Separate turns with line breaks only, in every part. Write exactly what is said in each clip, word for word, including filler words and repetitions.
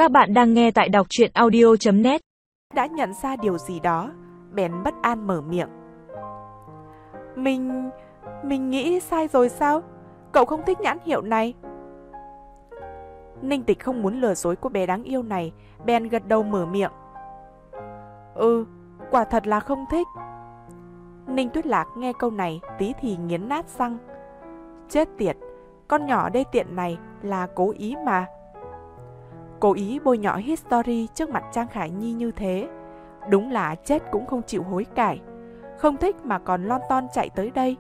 Các bạn đang nghe tại đọc truyện audio chấm net.
Đã nhận ra điều gì đó, bèn bất an mở miệng. Mình... mình nghĩ sai rồi sao? Cậu không thích nhãn hiệu này. Ninh Tịch không muốn lừa dối cô bé đáng yêu này, bèn gật đầu mở miệng. Ừ, quả thật là không thích. Ninh Tuyết Lạc nghe câu này tí thì nghiến nát răng. Chết tiệt, con nhỏ đê tiện này là cố ý mà. Cố ý bôi nhọ History trước mặt Trang Khải Nhi như thế, đúng là chết cũng không chịu hối cải. Không thích mà còn lon ton chạy tới đây.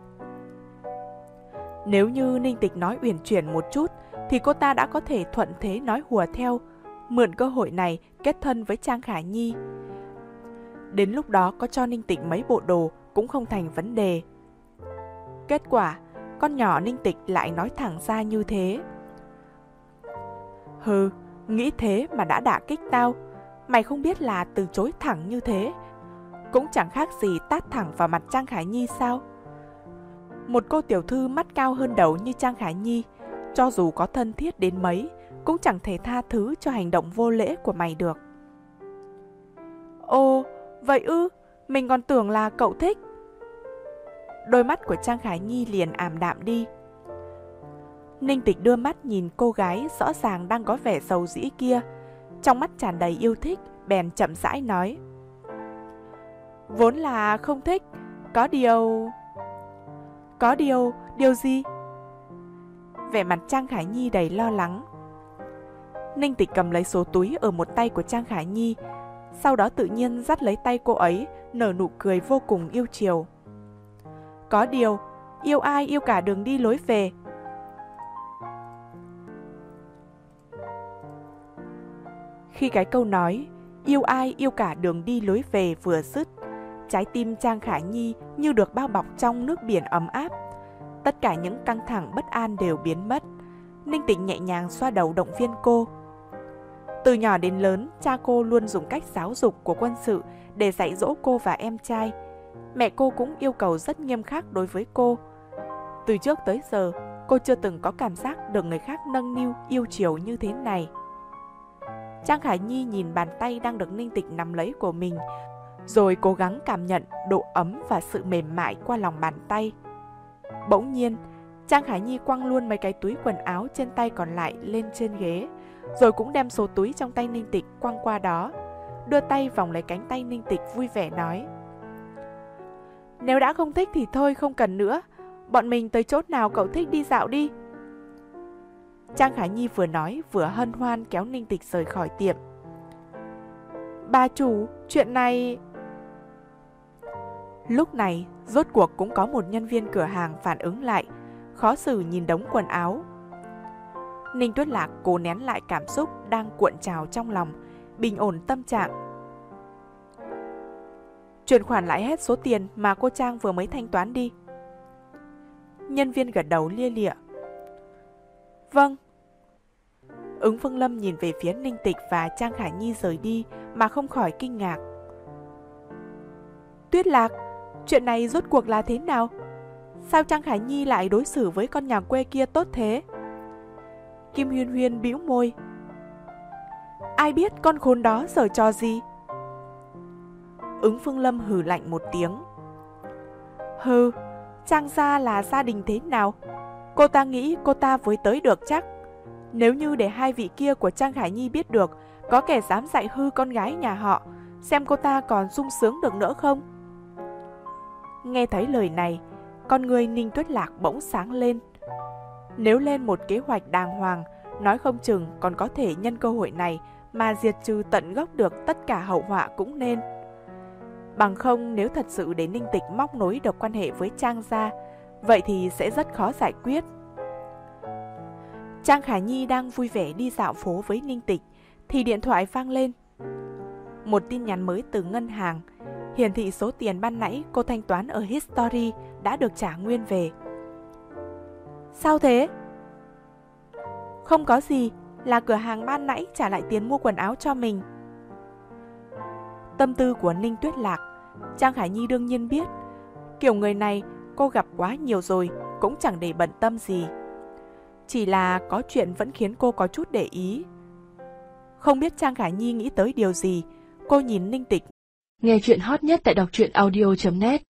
Nếu như Ninh Tịch nói uyển chuyển một chút thì cô ta đã có thể thuận thế nói hùa theo, mượn cơ hội này kết thân với Trang Khải Nhi. Đến lúc đó có cho Ninh Tịch mấy bộ đồ cũng không thành vấn đề. Kết quả, con nhỏ Ninh Tịch lại nói thẳng ra như thế. Hừ, nghĩ thế mà đã đả kích tao. Mày không biết là từ chối thẳng như thế cũng chẳng khác gì tát thẳng vào mặt Trang Khải Nhi sao? Một cô tiểu thư mắt cao hơn đầu như Trang Khải Nhi, cho dù có thân thiết đến mấy cũng chẳng thể tha thứ cho hành động vô lễ của mày được. Ồ, vậy ư? Mình còn tưởng là cậu thích. Đôi mắt của Trang Khải Nhi liền ảm đạm đi. Ninh Tịch đưa mắt nhìn cô gái rõ ràng đang có vẻ giàu dĩ kia, trong mắt tràn đầy yêu thích, bèn chậm rãi nói. Vốn là không thích, có điều... Có điều, điều gì? Vẻ mặt Trang Khải Nhi đầy lo lắng. Ninh Tịch cầm lấy số túi ở một tay của Trang Khải Nhi, sau đó tự nhiên dắt lấy tay cô ấy, nở nụ cười vô cùng yêu chiều. Có điều, yêu ai yêu cả đường đi lối về. Khi cái câu nói yêu ai yêu cả đường đi lối về vừa dứt, trái tim Trang Khải Nhi như được bao bọc trong nước biển ấm áp. Tất cả những căng thẳng bất an đều biến mất. Ninh Tịch nhẹ nhàng xoa đầu động viên cô. Từ nhỏ đến lớn, cha cô luôn dùng cách giáo dục của quân sự để dạy dỗ cô và em trai. Mẹ cô cũng yêu cầu rất nghiêm khắc đối với cô. Từ trước tới giờ, cô chưa từng có cảm giác được người khác nâng niu yêu chiều như thế này. Trang Khải Nhi nhìn bàn tay đang được Ninh Tịch nắm lấy của mình, rồi cố gắng cảm nhận độ ấm và sự mềm mại qua lòng bàn tay. Bỗng nhiên, Trang Khải Nhi quăng luôn mấy cái túi quần áo trên tay còn lại lên trên ghế, rồi cũng đem số túi trong tay Ninh Tịch quăng qua đó, đưa tay vòng lấy cánh tay Ninh Tịch vui vẻ nói. Nếu đã không thích thì thôi, không cần nữa. Bọn mình tới chốt nào cậu thích đi dạo đi. Trang Khải Nhi vừa nói vừa hân hoan kéo Ninh Tịch rời khỏi tiệm. Bà chủ, chuyện này... Lúc này, rốt cuộc cũng có một nhân viên cửa hàng phản ứng lại, khó xử nhìn đống quần áo. Ninh Tuyết Lạc cố nén lại cảm xúc đang cuộn trào trong lòng, bình ổn tâm trạng. Chuyển khoản lại hết số tiền mà cô Trang vừa mới thanh toán đi. Nhân viên gật đầu lia lịa. Vâng. Ứng Phương Lâm nhìn về phía Ninh Tịch và Trang Khải Nhi rời đi mà không khỏi kinh ngạc. Tuyết Lạc, chuyện này rốt cuộc là thế nào? Sao Trang Khải Nhi lại đối xử với con nhà quê kia tốt thế? Kim Huyên Huyên bĩu môi. Ai biết con khốn đó giở trò gì? Ứng Phương Lâm hừ lạnh một tiếng. Hừ, Trang gia là gia đình thế nào? Cô ta nghĩ cô ta với tới được chắc. Nếu như để hai vị kia của Trang Khải Nhi biết được có kẻ dám dạy hư con gái nhà họ, xem cô ta còn sung sướng được nữa không? Nghe thấy lời này, con người Ninh Tuyết Lạc bỗng sáng lên. Nếu lên một kế hoạch đàng hoàng, nói không chừng còn có thể nhân cơ hội này mà diệt trừ tận gốc được tất cả hậu họa cũng nên. Bằng không, nếu thật sự để Ninh Tịch móc nối được quan hệ với Trang gia, vậy thì sẽ rất khó giải quyết. Trang Khải Nhi đang vui vẻ đi dạo phố với Ninh Tịch thì điện thoại vang lên. Một tin nhắn mới từ ngân hàng, hiển thị số tiền ban nãy cô thanh toán ở History đã được trả nguyên về. Sao thế? Không có gì, là cửa hàng ban nãy trả lại tiền mua quần áo cho mình. Tâm tư của Ninh Tuyết Lạc, Trang Khải Nhi đương nhiên biết. Kiểu người này cô gặp quá nhiều rồi, cũng chẳng để bận tâm gì. Chỉ là có chuyện vẫn khiến cô có chút để ý. Không biết Trang Khả Nhi nghĩ tới điều gì, cô nhìn Ninh Tịch.
Nghe chuyện hot nhất tại đọc truyện audio chấm net.